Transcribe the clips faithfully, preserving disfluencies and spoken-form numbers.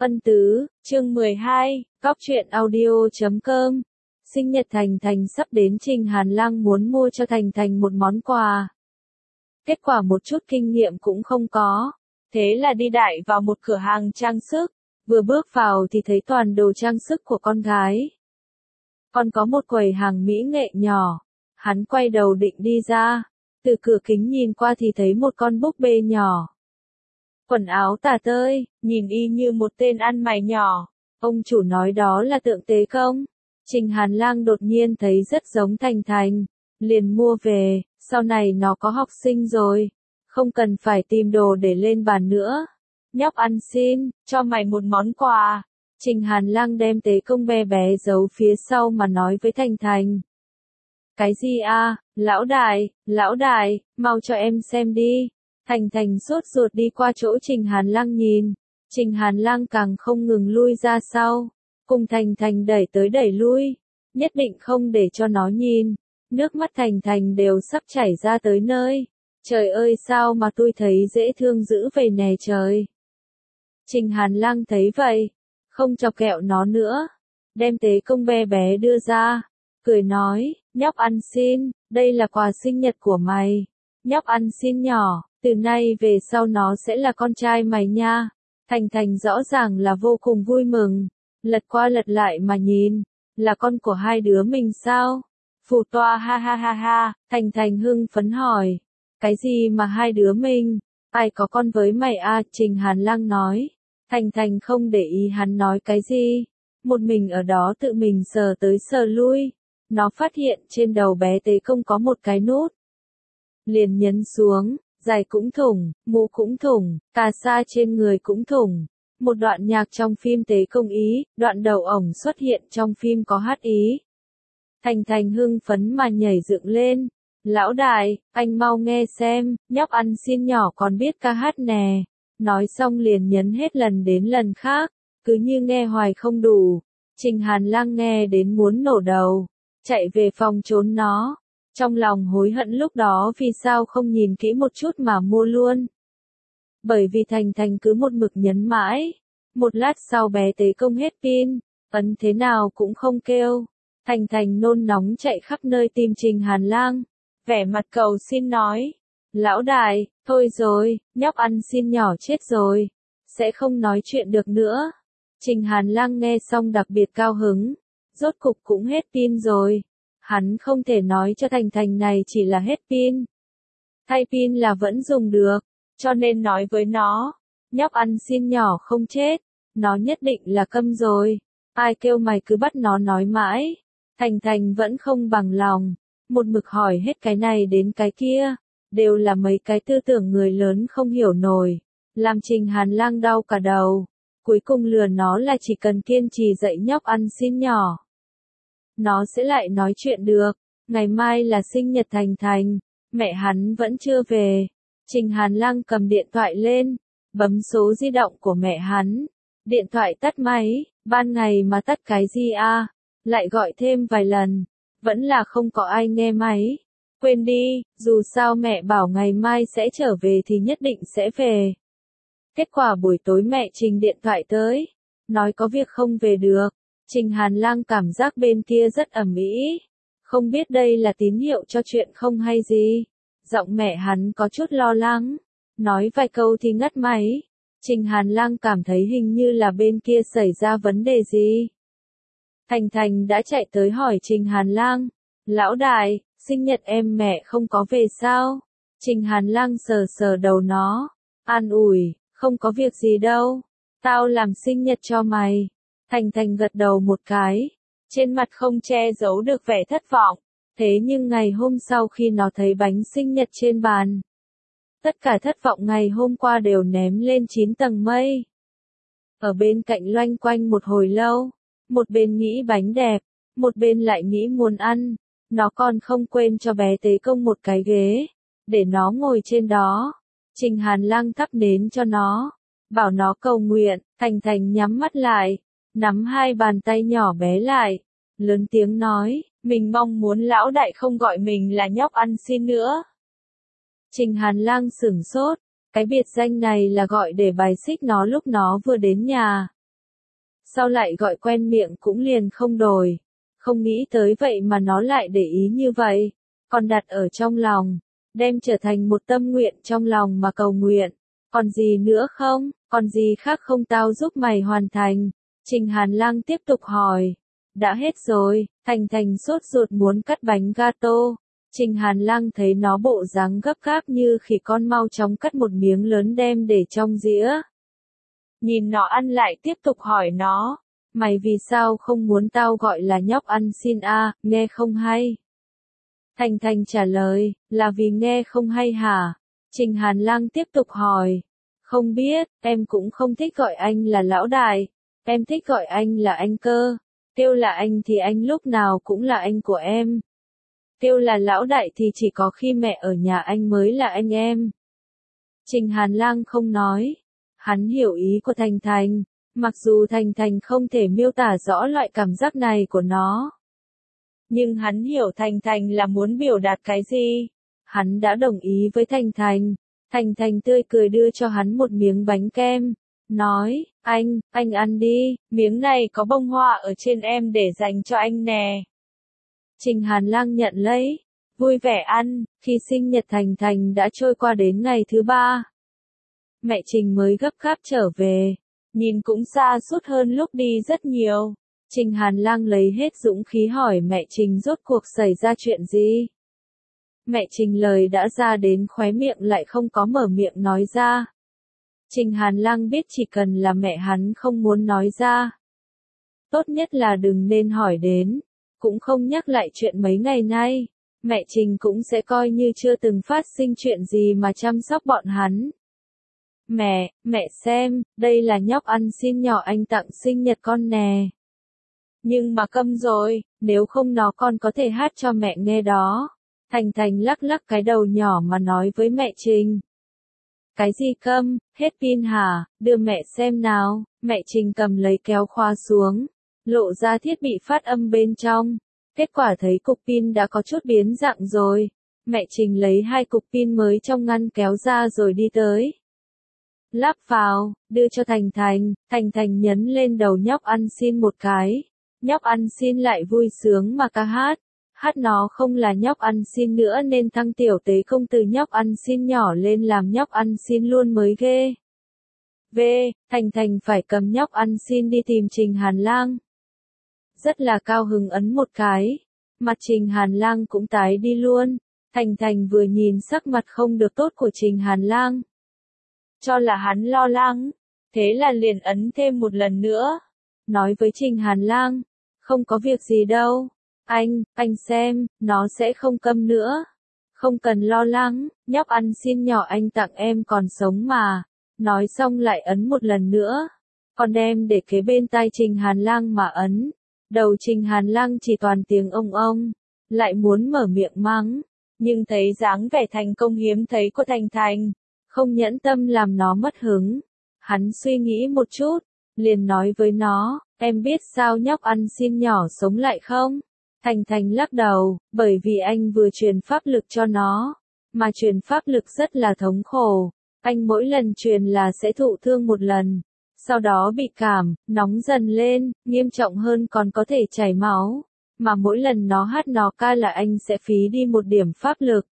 Ân tứ, chương mười hai, Góc truyện audio chấm com. Sinh nhật Thành Thành sắp đến, Trình Hàn Lang muốn mua cho Thành Thành một món quà. Kết quả một chút kinh nghiệm cũng không có. Thế là đi đại vào một cửa hàng trang sức. Vừa bước vào thì thấy toàn đồ trang sức của con gái. Còn có một quầy hàng mỹ nghệ nhỏ. Hắn quay đầu định đi ra. Từ cửa kính nhìn qua thì thấy một con búp bê nhỏ. Quần áo tả tơi, nhìn y như một tên ăn mày nhỏ. Ông chủ nói đó là tượng tế công. Trình Hàn Lang đột nhiên thấy rất giống Thành Thành. Liền mua về, sau này nó có học sinh rồi. Không cần phải tìm đồ để lên bàn nữa. Nhóc ăn xin, cho mày một món quà. Trình Hàn Lang đem tế công bé bé giấu phía sau mà nói với Thành Thành. Cái gì à, lão đại, lão đại, mau cho em xem đi. Thành Thành sốt ruột đi qua chỗ Trình Hàn Lang nhìn. Trình Hàn Lang càng không ngừng lui ra sau. Cùng Thành Thành đẩy tới đẩy lui. Nhất định không để cho nó nhìn. Nước mắt Thành Thành đều sắp chảy ra tới nơi. Trời ơi sao mà tôi thấy dễ thương dữ vậy nè trời. Trình Hàn Lang thấy vậy. Không chọc kẹo nó nữa. Đem tế công bé bé đưa ra. Cười nói, nhóc ăn xin, đây là quà sinh nhật của mày. Nhóc ăn xin nhỏ, từ nay về sau nó sẽ là con trai mày nha. Thành Thành rõ ràng là vô cùng vui mừng. Lật qua lật lại mà nhìn. Là con của hai đứa mình sao? Phù toa ha ha ha ha. Thành Thành hưng phấn hỏi. Cái gì mà hai đứa mình? Ai có con với mày à? Trình Hàn Lang nói. Thành Thành không để ý hắn nói cái gì. Một mình ở đó tự mình sờ tới sờ lui. Nó phát hiện trên đầu bé tế công có một cái nút. Liền nhấn xuống. Giày cũng thủng, mũ cũng thủng, cà sa trên người cũng thủng. Một đoạn nhạc trong phim Tế Công Ý, đoạn đầu ổng xuất hiện trong phim có hát ý. Thành Thành hưng phấn mà nhảy dựng lên. Lão đại, anh mau nghe xem, nhóc ăn xin nhỏ còn biết ca hát nè. Nói xong liền nhấn hết lần đến lần khác, cứ như nghe hoài không đủ. Trình Hàn Lang nghe đến muốn nổ đầu, chạy về phòng trốn nó. Trong lòng hối hận lúc đó vì sao không nhìn kỹ một chút mà mua luôn. Bởi vì Thành Thành cứ một mực nhấn mãi. Một lát sau bé tế công hết pin, ấn thế nào cũng không kêu. Thành Thành nôn nóng chạy khắp nơi tìm Trình Hàn Lang. Vẻ mặt cầu xin nói. Lão đại, thôi rồi, nhóc ăn xin nhỏ chết rồi. Sẽ không nói chuyện được nữa. Trình Hàn Lang nghe xong đặc biệt cao hứng. Rốt cục cũng hết pin rồi. Hắn không thể nói cho Thành Thành này chỉ là hết pin. Thay pin là vẫn dùng được, cho nên nói với nó, nhóc ăn xin nhỏ không chết, nó nhất định là câm rồi. Ai kêu mày cứ bắt nó nói mãi. Thành Thành vẫn không bằng lòng, một mực hỏi hết cái này đến cái kia, đều là mấy cái tư tưởng người lớn không hiểu nổi, làm Trình Hàn Lang đau cả đầu. Cuối cùng lừa nó là chỉ cần kiên trì dạy nhóc ăn xin nhỏ. Nó sẽ lại nói chuyện được. Ngày mai là sinh nhật Thành Thành. Mẹ hắn vẫn chưa về. Trình Hàn Lang cầm điện thoại lên. Bấm số di động của mẹ hắn. Điện thoại tắt máy. Ban ngày mà tắt cái gì à? Lại gọi thêm vài lần. Vẫn là không có ai nghe máy. Quên đi, dù sao mẹ bảo ngày mai sẽ trở về thì nhất định sẽ về. Kết quả buổi tối mẹ Trình điện thoại tới. Nói có việc không về được. Trình Hàn Lang cảm giác bên kia rất ầm ĩ, không biết đây là tín hiệu cho chuyện không hay gì. Giọng mẹ hắn có chút lo lắng, nói vài câu thì ngắt máy. Trình Hàn Lang cảm thấy hình như là bên kia xảy ra vấn đề gì. Thành Thành đã chạy tới hỏi Trình Hàn Lang, lão đại, sinh nhật em mẹ không có về sao? Trình Hàn Lang sờ sờ đầu nó, an ủi, không có việc gì đâu, tao làm sinh nhật cho mày. Thành Thành gật đầu một cái, trên mặt không che giấu được vẻ thất vọng. Thế nhưng ngày hôm sau khi nó thấy bánh sinh nhật trên bàn, tất cả thất vọng ngày hôm qua đều ném lên chín tầng mây. Ở bên cạnh loanh quanh một hồi lâu, một bên nghĩ bánh đẹp, một bên lại nghĩ muốn ăn. Nó còn không quên cho bé tế công một cái ghế, để nó ngồi trên đó. Trình Hàn Lang thắp nến cho nó, bảo nó cầu nguyện. Thành Thành nhắm mắt lại, nắm hai bàn tay nhỏ bé lại, lớn tiếng nói, mình mong muốn lão đại không gọi mình là nhóc ăn xin nữa. Trình Hàn Lang sửng sốt, cái biệt danh này là gọi để bài xích nó lúc nó vừa đến nhà. Sau lại gọi quen miệng cũng liền không đổi. Không nghĩ tới vậy mà nó lại để ý như vậy. Còn đặt ở trong lòng. Đem trở thành một tâm nguyện trong lòng mà cầu nguyện. Còn gì nữa không? Còn gì khác không tao giúp mày hoàn thành? Trình Hàn Lang tiếp tục hỏi. Đã hết rồi. Thành Thành sốt ruột muốn cắt bánh gato. Trình Hàn Lang thấy nó bộ dáng gấp gáp như khỉ con, mau chóng cắt một miếng lớn đem để trong dĩa. Nhìn nó ăn lại tiếp tục hỏi nó. Mày vì sao không muốn tao gọi là nhóc ăn xin a, à, nghe không hay? Thành Thành trả lời, là vì nghe không hay hả? Trình Hàn Lang tiếp tục hỏi. Không biết, em cũng không thích gọi anh là lão đại. Em thích gọi anh là anh cơ. Kêu là anh thì anh lúc nào cũng là anh của em. Kêu là lão đại thì chỉ có khi mẹ ở nhà anh mới là anh em. Trình Hàn Lang không nói. Hắn hiểu ý của Thành Thành. Mặc dù Thành Thành không thể miêu tả rõ loại cảm giác này của nó. Nhưng hắn hiểu Thành Thành là muốn biểu đạt cái gì. Hắn đã đồng ý với Thành Thành. Thành Thành tươi cười đưa cho hắn một miếng bánh kem. Nói, anh, anh ăn đi, miếng này có bông hoa ở trên em để dành cho anh nè. Trình Hàn Lang nhận lấy, vui vẻ ăn. Khi sinh nhật Thành Thành đã trôi qua đến ngày thứ ba. Mẹ Trình mới gấp gáp trở về. Nhìn cũng xa suốt hơn lúc đi rất nhiều. Trình Hàn Lang lấy hết dũng khí hỏi mẹ Trình rốt cuộc xảy ra chuyện gì. Mẹ Trình lời đã ra đến khóe miệng lại không có mở miệng nói ra. Trình Hàn Lang biết chỉ cần là mẹ hắn không muốn nói ra. Tốt nhất là đừng nên hỏi đến. Cũng không nhắc lại chuyện mấy ngày nay. Mẹ Trình cũng sẽ coi như chưa từng phát sinh chuyện gì mà chăm sóc bọn hắn. Mẹ, mẹ xem, đây là nhóc ăn xin nhỏ anh tặng sinh nhật con nè. Nhưng mà câm rồi, nếu không nó con có thể hát cho mẹ nghe đó. Thành Thành lắc lắc cái đầu nhỏ mà nói với mẹ Trình. Cái gì câm, hết pin hả, đưa mẹ xem nào. Mẹ Trình cầm lấy kéo khóa xuống, lộ ra thiết bị phát âm bên trong. Kết quả thấy cục pin đã có chút biến dạng rồi. Mẹ Trình lấy hai cục pin mới trong ngăn kéo ra rồi đi tới. Lắp vào, đưa cho Thành Thành. Thành Thành nhấn lên đầu nhóc ăn xin một cái. Nhóc ăn xin lại vui sướng mà ca hát. Hát nó không là nhóc ăn xin nữa nên thăng tiểu tế công từ nhóc ăn xin nhỏ lên làm nhóc ăn xin luôn mới ghê. V. Thành Thành phải cầm nhóc ăn xin đi tìm Trình Hàn Lang. Rất là cao hứng ấn một cái. Mặt Trình Hàn Lang cũng tái đi luôn. Thành Thành vừa nhìn sắc mặt không được tốt của Trình Hàn Lang. Cho là hắn lo lắng. Thế là liền ấn thêm một lần nữa. Nói với Trình Hàn Lang. Không có việc gì đâu. Anh, anh xem, nó sẽ không câm nữa. Không cần lo lắng, nhóc ăn xin nhỏ anh tặng em còn sống mà. Nói xong lại ấn một lần nữa. Còn đem để kế bên tai Trình Hàn Lang mà ấn. Đầu Trình Hàn Lang chỉ toàn tiếng ông ông. Lại muốn mở miệng mắng. Nhưng thấy dáng vẻ thành công hiếm thấy của Thành Thành. Không nhẫn tâm làm nó mất hứng. Hắn suy nghĩ một chút. Liền nói với nó, em biết sao nhóc ăn xin nhỏ sống lại không? Thành Thành lắc đầu, bởi vì anh vừa truyền pháp lực cho nó. Mà truyền pháp lực rất là thống khổ. Anh mỗi lần truyền là sẽ thụ thương một lần. Sau đó bị cảm, nóng dần lên, nghiêm trọng hơn còn có thể chảy máu. Mà mỗi lần nó hát nó ca là anh sẽ phí đi một điểm pháp lực.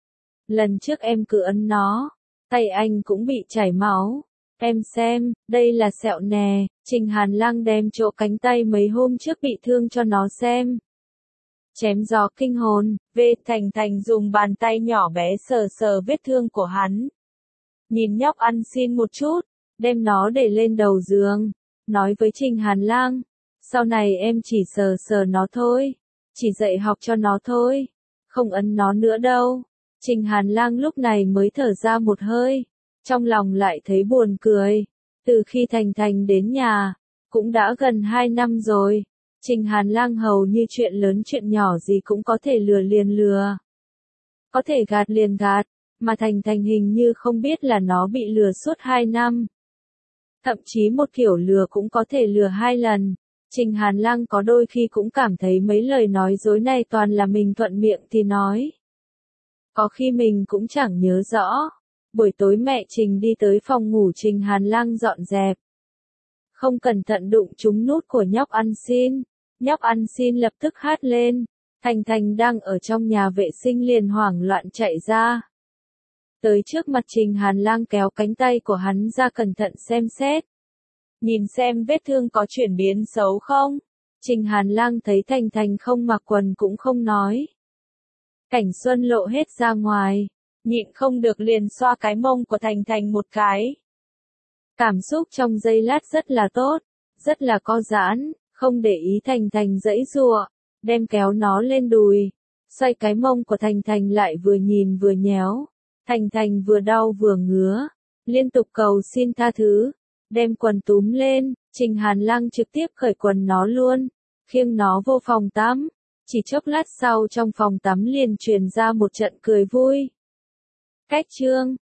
Lần trước em cứ ấn nó, tay anh cũng bị chảy máu. Em xem, đây là sẹo nè. Trình Hàn Lang đem chỗ cánh tay mấy hôm trước bị thương cho nó xem. Chém gió kinh hồn. V. Thành Thành dùng bàn tay nhỏ bé sờ sờ vết thương của hắn. Nhìn nhóc ăn xin một chút, đem nó để lên đầu giường. Nói với Trình Hàn Lang, sau này em chỉ sờ sờ nó thôi. Chỉ dạy học cho nó thôi. Không ấn nó nữa đâu. Trình Hàn Lang lúc này mới thở ra một hơi. Trong lòng lại thấy buồn cười. Từ khi Thành Thành đến nhà, cũng đã gần hai năm rồi. Trình Hàn Lang hầu như chuyện lớn chuyện nhỏ gì cũng có thể lừa liền lừa. Có thể gạt liền gạt, mà Thành Thành hình như không biết là nó bị lừa suốt hai năm. Thậm chí một kiểu lừa cũng có thể lừa hai lần. Trình Hàn Lang có đôi khi cũng cảm thấy mấy lời nói dối này toàn là mình thuận miệng thì nói. Có khi mình cũng chẳng nhớ rõ. Buổi tối mẹ Trình đi tới phòng ngủ Trình Hàn Lang dọn dẹp. không cẩn thận đụng trúng nút của nhóc ăn xin. Nhóc ăn xin lập tức hát lên. Thành Thành đang ở trong nhà vệ sinh liền hoảng loạn chạy ra. Tới trước mặt Trình Hàn Lang kéo cánh tay của hắn ra cẩn thận xem xét. Nhìn xem vết thương có chuyển biến xấu không? Trình Hàn Lang thấy Thành Thành không mặc quần cũng không nói. Cảnh Xuân lộ hết ra ngoài, nhịn không được liền xoa cái mông của Thành Thành một cái. Cảm xúc trong giây lát rất là tốt, rất là co giãn, không để ý Thành Thành giãy giụa, đem kéo nó lên đùi, xoay cái mông của Thành Thành lại vừa nhìn vừa nhéo. Thành Thành vừa đau vừa ngứa, liên tục cầu xin tha thứ, đem quần túm lên, Trình Hàn Lang trực tiếp cởi quần nó luôn, khiêng nó vô phòng tắm. Chỉ chốc lát sau trong phòng tắm liền truyền ra một trận cười vui. Cách chương